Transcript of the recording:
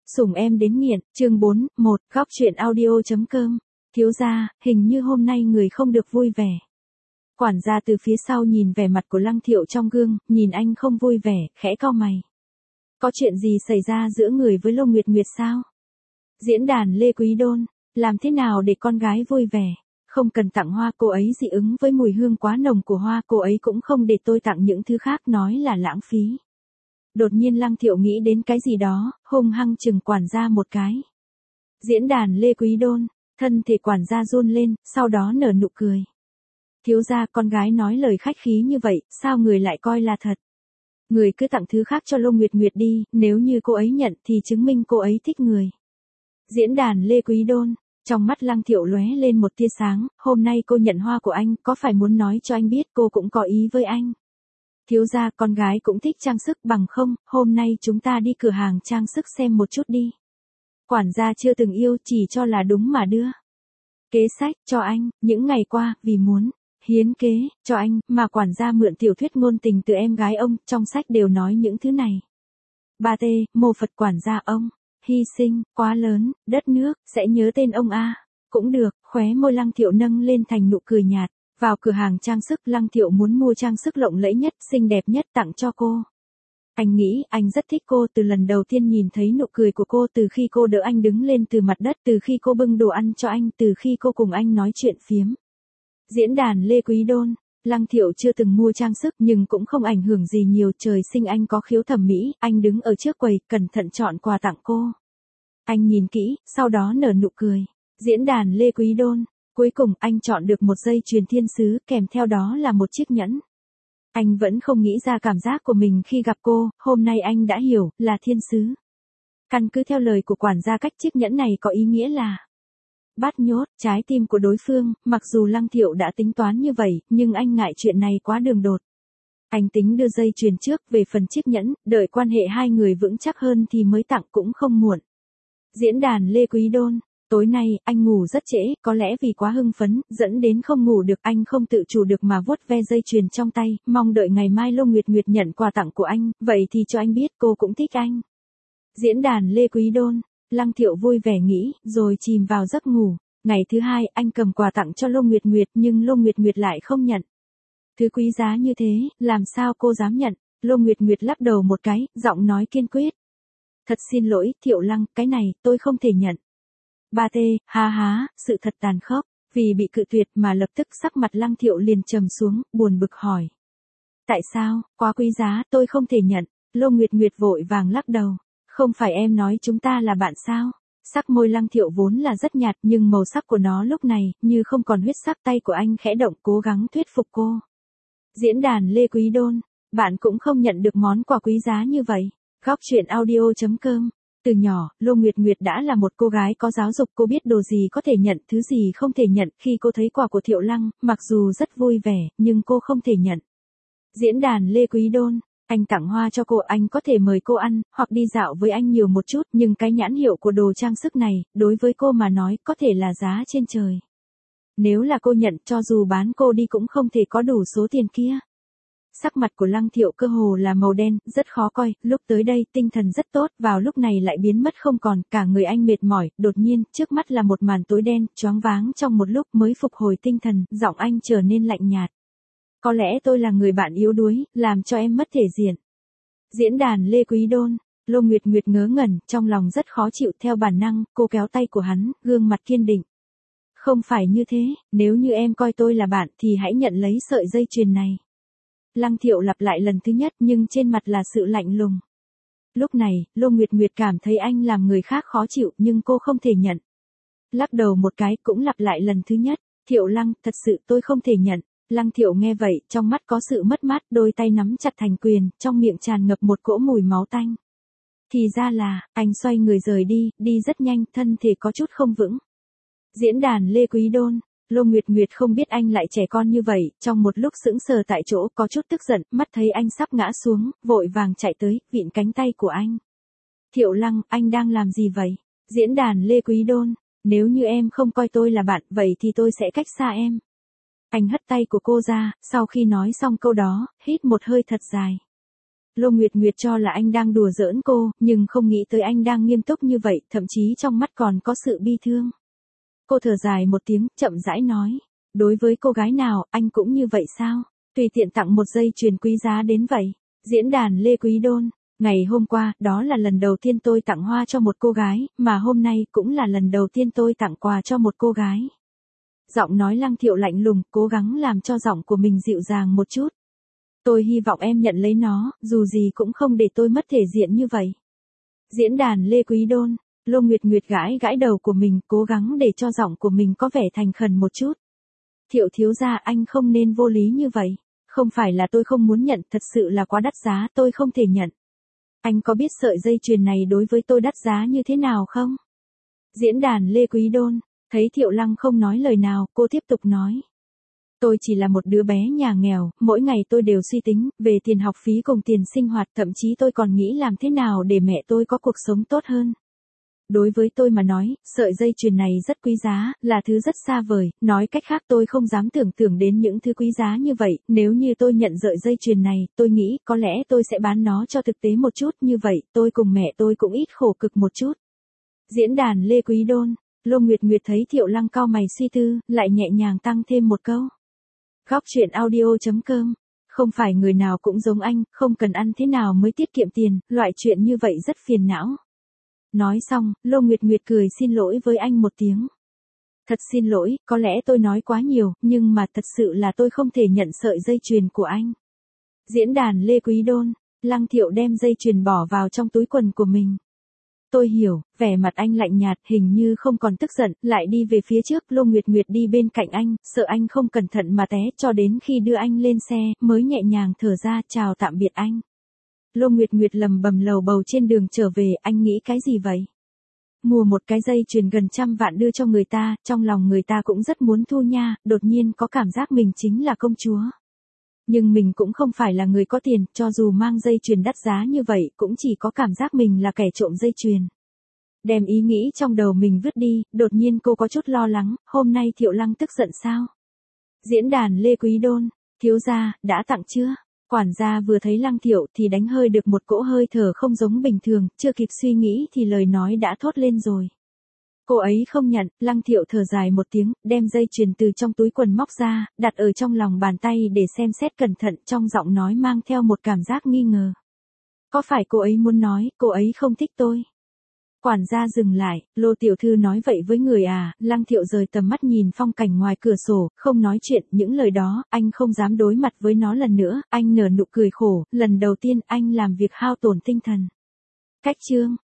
Sủng em đến nghiện, chương 4, 1, góc truyện audio.com. Thiếu gia, hình như hôm nay người không được vui vẻ. Quản gia từ phía sau nhìn vẻ mặt của Lăng Thiệu trong gương, nhìn anh không vui vẻ, khẽ cau mày. Có chuyện gì xảy ra giữa người với Lô Nguyệt Nguyệt sao? Diễn đàn Lê Quý Đôn, làm thế nào để con gái vui vẻ? Không cần tặng hoa, cô ấy dị ứng với mùi hương quá nồng của hoa, cô ấy cũng không để tôi tặng những thứ khác, nói là lãng phí. Đột nhiên Lăng Thiệu nghĩ đến cái gì đó, hung hăng chừng quản gia một cái. Diễn đàn Lê Quý Đôn, thân thể quản gia run lên, sau đó nở nụ cười. Thiếu gia, con gái nói lời khách khí như vậy, sao người lại coi là thật? Người cứ tặng thứ khác cho Lô Nguyệt Nguyệt đi, nếu như cô ấy nhận thì chứng minh cô ấy thích người. Diễn đàn Lê Quý Đôn, trong mắt Lăng Thiệu lóe lên một tia sáng, hôm nay cô nhận hoa của anh, có phải muốn nói cho anh biết cô cũng có ý với anh? Thiếu gia, con gái cũng thích trang sức, bằng không, hôm nay chúng ta đi cửa hàng trang sức xem một chút đi. Quản gia chưa từng yêu, chỉ cho là đúng mà đưa. Kế sách, cho anh, những ngày qua, vì muốn hiến kế, cho anh, mà quản gia mượn tiểu thuyết ngôn tình từ em gái ông, trong sách đều nói những thứ này. 3T, mô Phật quản gia ông, hy sinh, quá lớn, đất nước, sẽ nhớ tên ông a. Cũng được, khóe môi Lăng Thiệu nâng lên thành nụ cười nhạt. Vào cửa hàng trang sức, Lăng Thiệu muốn mua trang sức lộng lẫy nhất, xinh đẹp nhất tặng cho cô. Anh nghĩ, anh rất thích cô từ lần đầu tiên nhìn thấy nụ cười của cô, từ khi cô đỡ anh đứng lên từ mặt đất, từ khi cô bưng đồ ăn cho anh, từ khi cô cùng anh nói chuyện phiếm. Diễn đàn Lê Quý Đôn, Lăng Thiệu chưa từng mua trang sức nhưng cũng không ảnh hưởng gì nhiều, trời sinh anh có khiếu thẩm mỹ, anh đứng ở trước quầy, cẩn thận chọn quà tặng cô. Anh nhìn kỹ, sau đó nở nụ cười. Diễn đàn Lê Quý Đôn, cuối cùng anh chọn được một dây chuyền thiên sứ, kèm theo đó là một chiếc nhẫn. Anh vẫn không nghĩ ra cảm giác của mình khi gặp cô, hôm nay anh đã hiểu, là thiên sứ. Căn cứ theo lời của quản gia, cách chiếc nhẫn này có ý nghĩa là bắt nhốt trái tim của đối phương, mặc dù Lăng Thiệu đã tính toán như vậy, nhưng anh ngại chuyện này quá đường đột. Anh tính đưa dây chuyền trước, về phần chiếc nhẫn, đợi quan hệ hai người vững chắc hơn thì mới tặng cũng không muộn. Diễn đàn Lê Quý Đôn, tối nay, anh ngủ rất trễ, có lẽ vì quá hưng phấn, dẫn đến không ngủ được, anh không tự chủ được mà vuốt ve dây chuyền trong tay, mong đợi ngày mai Lô Nguyệt Nguyệt nhận quà tặng của anh, vậy thì cho anh biết cô cũng thích anh. Diễn đàn Lê Quý Đôn, Lăng Thiệu vui vẻ nghĩ, rồi chìm vào giấc ngủ. Ngày thứ hai, anh cầm quà tặng cho Lô Nguyệt Nguyệt, nhưng Lô Nguyệt Nguyệt lại không nhận. Thứ quý giá như thế, làm sao cô dám nhận? Lô Nguyệt Nguyệt lắc đầu một cái, giọng nói kiên quyết. Thật xin lỗi, Thiệu Lăng, cái này, tôi không thể nhận. 3T, ha, sự thật tàn khốc, vì bị cự tuyệt mà lập tức sắc mặt Lăng Thiệu liền trầm xuống, buồn bực hỏi. Tại sao, quá quý giá, tôi không thể nhận. Lô Nguyệt Nguyệt vội vàng lắc đầu. Không phải em nói chúng ta là bạn sao? Sắc môi Lăng Thiệu vốn là rất nhạt, nhưng màu sắc của nó lúc này, như không còn huyết sắc, tay của anh khẽ động, cố gắng thuyết phục cô. Diễn đàn Lê Quý Đôn, bạn cũng không nhận được món quà quý giá như vậy. Góc truyện audio.com. Từ nhỏ, Lô Nguyệt Nguyệt đã là một cô gái có giáo dục, cô biết đồ gì có thể nhận, thứ gì không thể nhận. Khi cô thấy quà của Thiệu Lăng, mặc dù rất vui vẻ, nhưng cô không thể nhận. Diễn đàn Lê Quý Đôn, anh tặng hoa cho cô, anh có thể mời cô ăn, hoặc đi dạo với anh nhiều một chút, nhưng cái nhãn hiệu của đồ trang sức này, đối với cô mà nói, có thể là giá trên trời. Nếu là cô nhận, cho dù bán cô đi cũng không thể có đủ số tiền kia. Sắc mặt của Lăng Thiệu cơ hồ là màu đen, rất khó coi, lúc tới đây tinh thần rất tốt, vào lúc này lại biến mất không còn, cả người anh mệt mỏi, đột nhiên, trước mắt là một màn tối đen, choáng váng trong một lúc mới phục hồi tinh thần, giọng anh trở nên lạnh nhạt. Có lẽ tôi là người bạn yếu đuối, làm cho em mất thể diện. Diễn đàn Lê Quý Đôn, Lô Nguyệt Nguyệt ngớ ngẩn, trong lòng rất khó chịu, theo bản năng, cô kéo tay của hắn, gương mặt kiên định. Không phải như thế, nếu như em coi tôi là bạn thì hãy nhận lấy sợi dây chuyền này. Lăng Thiệu lặp lại lần thứ nhất nhưng trên mặt là sự lạnh lùng. Lúc này, Lô Nguyệt Nguyệt cảm thấy anh làm người khác khó chịu nhưng cô không thể nhận. Lắc đầu một cái cũng lặp lại lần thứ nhất, Thiệu Lăng, thật sự tôi không thể nhận. Lăng Thiệu nghe vậy, trong mắt có sự mất mát, đôi tay nắm chặt thành quyền, trong miệng tràn ngập một cỗ mùi máu tanh. Thì ra là, anh xoay người rời đi, đi rất nhanh, thân thể có chút không vững. Diễn đàn Lê Quý Đôn, Lô Nguyệt Nguyệt không biết anh lại trẻ con như vậy, trong một lúc sững sờ tại chỗ, có chút tức giận, mắt thấy anh sắp ngã xuống, vội vàng chạy tới, vịn cánh tay của anh. Thiệu Lăng, anh đang làm gì vậy? Diễn đàn Lê Quý Đôn, nếu như em không coi tôi là bạn, vậy thì tôi sẽ cách xa em. Anh hất tay của cô ra, sau khi nói xong câu đó, hít một hơi thật dài. Lô Nguyệt Nguyệt cho là anh đang đùa giỡn cô, nhưng không nghĩ tới anh đang nghiêm túc như vậy, thậm chí trong mắt còn có sự bi thương. Cô thở dài một tiếng, chậm rãi nói. Đối với cô gái nào, anh cũng như vậy sao? Tùy tiện tặng một dây chuyền quý giá đến vậy. Diễn đàn Lê Quý Đôn. Ngày hôm qua, đó là lần đầu tiên tôi tặng hoa cho một cô gái, mà hôm nay cũng là lần đầu tiên tôi tặng quà cho một cô gái. Giọng nói Lăng Thiệu lạnh lùng, cố gắng làm cho giọng của mình dịu dàng một chút. Tôi hy vọng em nhận lấy nó, dù gì cũng không để tôi mất thể diện như vậy. Diễn đàn Lê Quý Đôn. Lô Nguyệt Nguyệt gãi gãi đầu của mình, cố gắng để cho giọng của mình có vẻ thành khẩn một chút. Thiệu thiếu gia, anh không nên vô lý như vậy. Không phải là tôi không muốn nhận, thật sự là quá đắt giá, tôi không thể nhận. Anh có biết sợi dây chuyền này đối với tôi đắt giá như thế nào không? Diễn đàn Lê Quý Đôn. Thấy Thiệu Lăng không nói lời nào, cô tiếp tục nói. Tôi chỉ là một đứa bé nhà nghèo, mỗi ngày tôi đều suy tính về tiền học phí cùng tiền sinh hoạt, thậm chí tôi còn nghĩ làm thế nào để mẹ tôi có cuộc sống tốt hơn. Đối với tôi mà nói, sợi dây chuyền này rất quý giá, là thứ rất xa vời, nói cách khác tôi không dám tưởng tượng đến những thứ quý giá như vậy, nếu như tôi nhận sợi dây chuyền này, tôi nghĩ có lẽ tôi sẽ bán nó cho thực tế một chút, như vậy tôi cùng mẹ tôi cũng ít khổ cực một chút. Diễn đàn Lê Quý Đôn. Lô Nguyệt Nguyệt thấy Thiệu Lăng cau mày suy tư, lại nhẹ nhàng tăng thêm một câu. Góc truyện audio.com. Không phải người nào cũng giống anh, không cần ăn thế nào mới tiết kiệm tiền, loại chuyện như vậy rất phiền não. Nói xong, Lô Nguyệt Nguyệt cười xin lỗi với anh một tiếng. Thật xin lỗi, có lẽ tôi nói quá nhiều, nhưng mà thật sự là tôi không thể nhận sợi dây chuyền của anh. Diễn đàn Lê Quý Đôn. Lăng Thiệu đem dây chuyền bỏ vào trong túi quần của mình. Tôi hiểu, vẻ mặt anh lạnh nhạt, hình như không còn tức giận, lại đi về phía trước. Lô Nguyệt Nguyệt đi bên cạnh anh, sợ anh không cẩn thận mà té, cho đến khi đưa anh lên xe, mới nhẹ nhàng thở ra chào tạm biệt anh. Lô Nguyệt Nguyệt lầm bầm lầu bầu trên đường trở về, anh nghĩ cái gì vậy? Mua một cái dây chuyền gần 100 vạn đưa cho người ta, trong lòng người ta cũng rất muốn thu nha, đột nhiên có cảm giác mình chính là công chúa. Nhưng mình cũng không phải là người có tiền, cho dù mang dây chuyền đắt giá như vậy, cũng chỉ có cảm giác mình là kẻ trộm dây chuyền. Đem ý nghĩ trong đầu mình vứt đi, đột nhiên cô có chút lo lắng, hôm nay Thiệu Lăng tức giận sao? Diễn đàn Lê Quý Đôn. Thiếu gia, đã tặng chưa? Quản gia vừa thấy Lăng Thiệu thì đánh hơi được một cỗ hơi thở không giống bình thường, chưa kịp suy nghĩ thì lời nói đã thốt lên rồi. Cô ấy không nhận. Lăng Thiệu thở dài một tiếng, đem dây chuyền từ trong túi quần móc ra, đặt ở trong lòng bàn tay để xem xét cẩn thận, trong giọng nói mang theo một cảm giác nghi ngờ. Có phải cô ấy muốn nói, cô ấy không thích tôi? Quản gia dừng lại, Lô tiểu thư nói vậy với người à? Lăng Thiệu rời tầm mắt nhìn phong cảnh ngoài cửa sổ, không nói chuyện, những lời đó, anh không dám đối mặt với nó lần nữa, anh nở nụ cười khổ, lần đầu tiên anh làm việc hao tổn tinh thần. Cách chương.